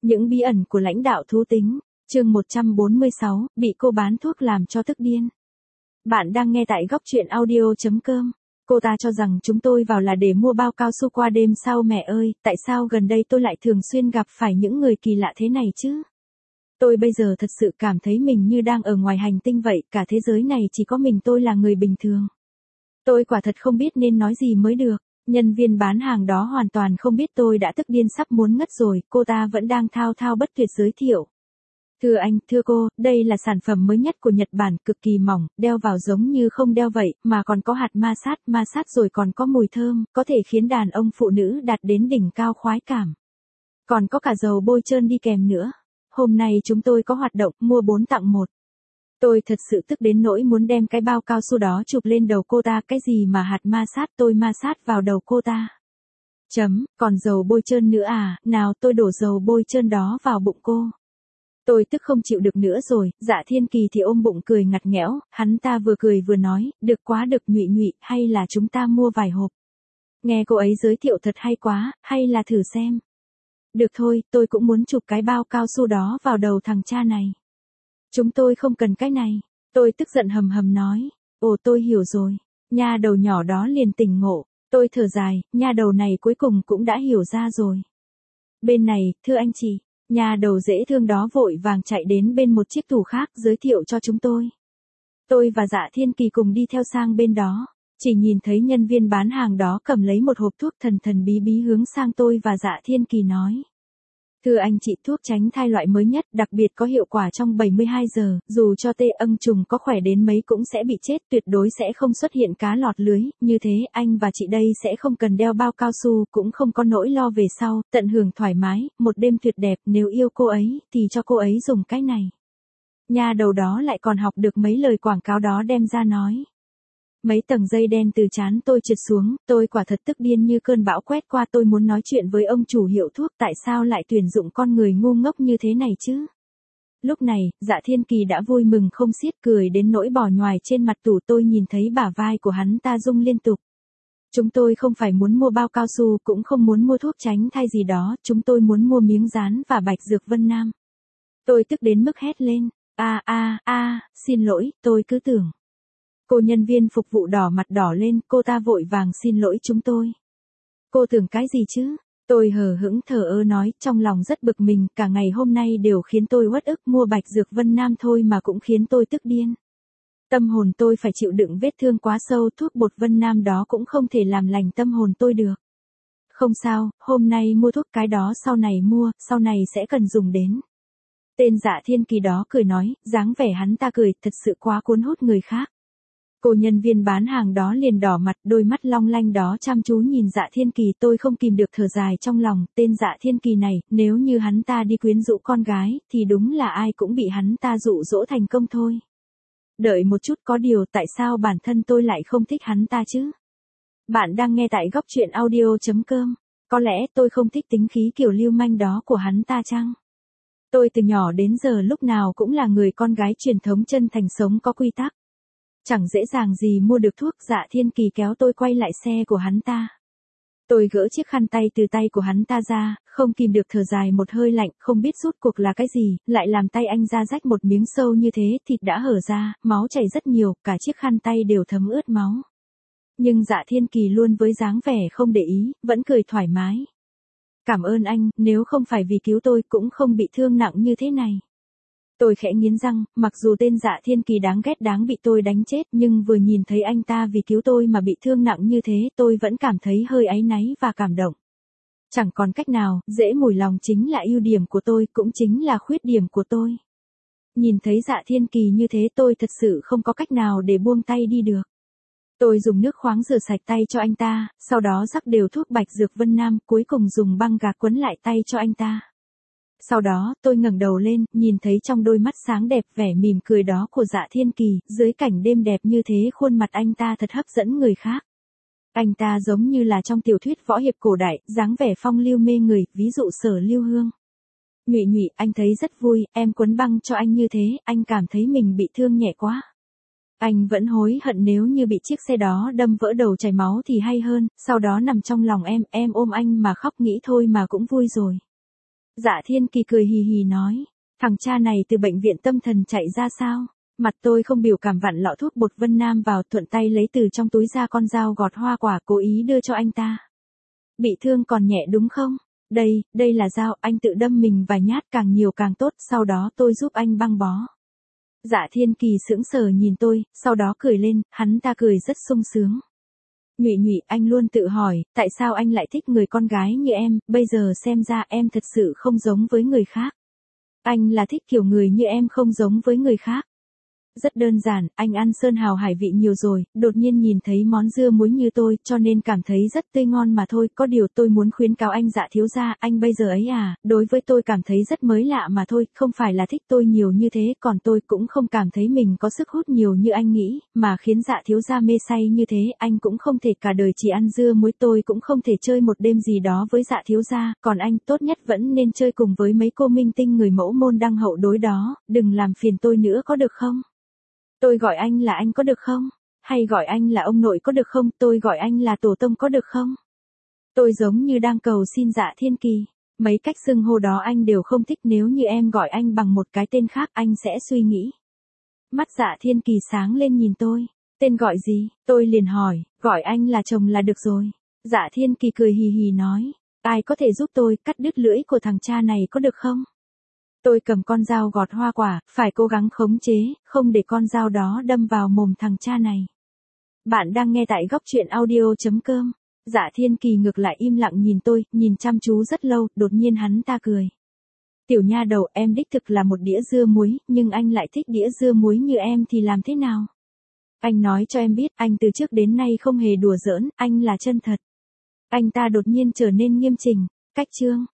Những bí ẩn của lãnh đạo thú tính, chương 146, bị cô bán thuốc làm cho tức điên. Bạn đang nghe tại góc truyện audio.com. Cô ta cho rằng chúng tôi vào là để mua bao cao su qua đêm sao mẹ ơi, tại sao gần đây tôi lại thường xuyên gặp phải những người kỳ lạ thế này chứ? Tôi bây giờ thật sự cảm thấy mình như đang ở ngoài hành tinh vậy, cả thế giới này chỉ có mình tôi là người bình thường. Tôi quả thật không biết nên nói gì mới được. Nhân viên bán hàng đó hoàn toàn không biết tôi đã tức điên sắp muốn ngất rồi, cô ta vẫn đang thao thao bất tuyệt giới thiệu. Thưa anh, thưa cô, đây là sản phẩm mới nhất của Nhật Bản, cực kỳ mỏng, đeo vào giống như không đeo vậy, mà còn có hạt ma sát rồi còn có mùi thơm, có thể khiến đàn ông phụ nữ đạt đến đỉnh cao khoái cảm. Còn có cả dầu bôi trơn đi kèm nữa. Hôm nay chúng tôi có hoạt động mua 4 tặng 1. Tôi thật sự tức đến nỗi muốn đem cái bao cao su đó chụp lên đầu cô ta, cái gì mà hạt ma sát, tôi ma sát vào đầu cô ta. Còn dầu bôi trơn nữa à, nào tôi đổ dầu bôi trơn đó vào bụng cô. Tôi tức không chịu được nữa rồi, Dạ Thiên Kỳ thì ôm bụng cười ngặt nghẽo, hắn ta vừa cười vừa nói, được quá được Nhụy Nhụy, hay là chúng ta mua vài hộp. Nghe cô ấy giới thiệu thật hay quá, hay là thử xem. Được thôi, tôi cũng muốn chụp cái bao cao su đó vào đầu thằng cha này. Chúng tôi không cần cái này. Tôi tức giận hầm hầm nói. Ồ tôi hiểu rồi. Nha đầu nhỏ đó liền tỉnh ngộ. Tôi thở dài, nha đầu này cuối cùng cũng đã hiểu ra rồi. Bên này, thưa anh chị. Nha đầu dễ thương đó vội vàng chạy đến bên một chiếc tủ khác giới thiệu cho chúng tôi. Tôi và Dạ Thiên Kỳ cùng đi theo sang bên đó. Chỉ nhìn thấy nhân viên bán hàng đó cầm lấy một hộp thuốc thần thần bí bí hướng sang tôi và Dạ Thiên Kỳ nói. Thưa anh chị, thuốc tránh thai loại mới nhất, đặc biệt có hiệu quả trong 72 giờ, dù cho tê âm trùng có khỏe đến mấy cũng sẽ bị chết, tuyệt đối sẽ không xuất hiện cá lọt lưới, như thế anh và chị đây sẽ không cần đeo bao cao su, cũng không có nỗi lo về sau, tận hưởng thoải mái, một đêm tuyệt đẹp, nếu yêu cô ấy, thì cho cô ấy dùng cái này. Nha đầu đó lại còn học được mấy lời quảng cáo đó đem ra nói. Mấy tầng dây đen từ trán tôi trượt xuống, tôi quả thật tức điên như cơn bão quét qua. Tôi muốn nói chuyện với ông chủ hiệu thuốc, tại sao lại tuyển dụng con người ngu ngốc như thế này chứ? Lúc này, Dạ Thiên Kỳ đã vui mừng không xiết, cười đến nỗi bò nhoài trên mặt tủ. Tôi nhìn thấy bả vai của hắn ta rung liên tục. Chúng tôi không phải muốn mua bao cao su, cũng không muốn mua thuốc tránh thai gì đó, chúng tôi muốn mua miếng dán và bạch dược Vân Nam. Tôi tức đến mức hét lên, xin lỗi, tôi cứ tưởng. Cô nhân viên phục vụ đỏ mặt đỏ lên, cô ta vội vàng xin lỗi chúng tôi. Cô tưởng cái gì chứ? Tôi hờ hững thờ ơ nói, trong lòng rất bực mình, cả ngày hôm nay đều khiến tôi uất ức, mua bạch dược Vân Nam thôi mà cũng khiến tôi tức điên. Tâm hồn tôi phải chịu đựng vết thương quá sâu, thuốc bột Vân Nam đó cũng không thể làm lành tâm hồn tôi được. Không sao, hôm nay mua thuốc cái đó sau này mua, sau này sẽ cần dùng đến. Tên Dạ Thiên Kỳ đó cười nói, dáng vẻ hắn ta cười, thật sự quá cuốn hút người khác. Cô nhân viên bán hàng đó liền đỏ mặt, đôi mắt long lanh đó chăm chú nhìn Dạ Thiên Kỳ. Tôi không kìm được thở dài trong lòng, tên Dạ Thiên Kỳ này, nếu như hắn ta đi quyến rũ con gái, thì đúng là ai cũng bị hắn ta dụ dỗ thành công thôi. Đợi một chút, có điều tại sao bản thân tôi lại không thích hắn ta chứ? Bạn đang nghe tại góc truyện audio.com. Có lẽ tôi không thích tính khí kiểu lưu manh đó của hắn ta chăng? Tôi từ nhỏ đến giờ lúc nào cũng là người con gái truyền thống chân thành, sống có quy tắc. Chẳng dễ dàng gì mua được thuốc. Dạ Thiên Kỳ kéo tôi quay lại xe của hắn ta. Tôi gỡ chiếc khăn tay từ tay của hắn ta ra, không kìm được thở dài một hơi lạnh, không biết rốt cuộc là cái gì, lại làm tay anh ra rách một miếng sâu như thế, thịt đã hở ra, máu chảy rất nhiều, cả chiếc khăn tay đều thấm ướt máu. Nhưng Dạ Thiên Kỳ luôn với dáng vẻ không để ý, vẫn cười thoải mái. Cảm ơn anh, nếu không phải vì cứu tôi cũng không bị thương nặng như thế này. Tôi khẽ nghiến răng, mặc dù tên Dạ Thiên Kỳ đáng ghét, đáng bị tôi đánh chết, nhưng vừa nhìn thấy anh ta vì cứu tôi mà bị thương nặng như thế, tôi vẫn cảm thấy hơi áy náy và cảm động. Chẳng còn cách nào, dễ mùi lòng chính là ưu điểm của tôi, cũng chính là khuyết điểm của tôi. Nhìn thấy Dạ Thiên Kỳ như thế, tôi thật sự không có cách nào để buông tay đi được. Tôi dùng nước khoáng rửa sạch tay cho anh ta, sau đó rắc đều thuốc bạch dược Vân Nam, cuối cùng dùng băng gạc quấn lại tay cho anh ta. Sau đó, tôi ngẩng đầu lên, nhìn thấy trong đôi mắt sáng đẹp vẻ mỉm cười đó của Dạ Thiên Kỳ, dưới cảnh đêm đẹp như thế khuôn mặt anh ta thật hấp dẫn người khác. Anh ta giống như là trong tiểu thuyết võ hiệp cổ đại, dáng vẻ phong lưu mê người, ví dụ Sở Lưu Hương. Nhụy Nhụy, anh thấy rất vui, em quấn băng cho anh như thế, anh cảm thấy mình bị thương nhẹ quá. Anh vẫn hối hận nếu như bị chiếc xe đó đâm vỡ đầu chảy máu thì hay hơn, sau đó nằm trong lòng em ôm anh mà khóc, nghĩ thôi mà cũng vui rồi. Dạ Thiên Kỳ cười hì hì nói, thằng cha này từ bệnh viện tâm thần chạy ra sao? Mặt tôi không biểu cảm vặn lọ thuốc bột Vân Nam vào, thuận tay lấy từ trong túi ra con dao gọt hoa quả cố ý đưa cho anh ta. Bị thương còn nhẹ đúng không? Đây là dao, anh tự đâm mình vài nhát, càng nhiều càng tốt, sau đó tôi giúp anh băng bó. Dạ Thiên Kỳ sững sờ nhìn tôi, sau đó cười lên, hắn ta cười rất sung sướng. Nhụy Nhụy, anh luôn tự hỏi, tại sao anh lại thích người con gái như em, bây giờ xem ra em thật sự không giống với người khác. Anh là thích kiểu người như em không giống với người khác. Rất đơn giản, anh ăn sơn hào hải vị nhiều rồi, đột nhiên nhìn thấy món dưa muối như tôi, cho nên cảm thấy rất tươi ngon mà thôi, có điều tôi muốn khuyến cáo anh Dạ thiếu gia, anh bây giờ ấy à, đối với tôi cảm thấy rất mới lạ mà thôi, không phải là thích tôi nhiều như thế, còn tôi cũng không cảm thấy mình có sức hút nhiều như anh nghĩ, mà khiến Dạ thiếu gia mê say như thế, anh cũng không thể cả đời chỉ ăn dưa muối, tôi cũng không thể chơi một đêm gì đó với Dạ thiếu gia, còn anh tốt nhất vẫn nên chơi cùng với mấy cô minh tinh người mẫu môn đăng hậu đối đó, đừng làm phiền tôi nữa có được không? Tôi gọi anh là anh có được không? Hay gọi anh là ông nội có được không? Tôi gọi anh là tổ tông có được không? Tôi giống như đang cầu xin Dạ Thiên Kỳ. Mấy cách xưng hô đó anh đều không thích, nếu như em gọi anh bằng một cái tên khác anh sẽ suy nghĩ. Mắt Dạ Thiên Kỳ sáng lên nhìn tôi. Tên gọi gì? Tôi liền hỏi, gọi anh là chồng là được rồi. Dạ Thiên Kỳ cười hì hì nói, ai có thể giúp tôi cắt đứt lưỡi của thằng cha này có được không? Tôi cầm con dao gọt hoa quả, phải cố gắng khống chế, không để con dao đó đâm vào mồm thằng cha này. Bạn đang nghe tại góc truyện audio.com. Dạ Thiên Kỳ ngược lại im lặng nhìn tôi, nhìn chăm chú rất lâu, đột nhiên hắn ta cười. Tiểu nha đầu, em đích thực là một đĩa dưa muối, nhưng anh lại thích đĩa dưa muối như em thì làm thế nào? Anh nói cho em biết, anh từ trước đến nay không hề đùa giỡn, anh là chân thật. Anh ta đột nhiên trở nên nghiêm chỉnh. Cách chương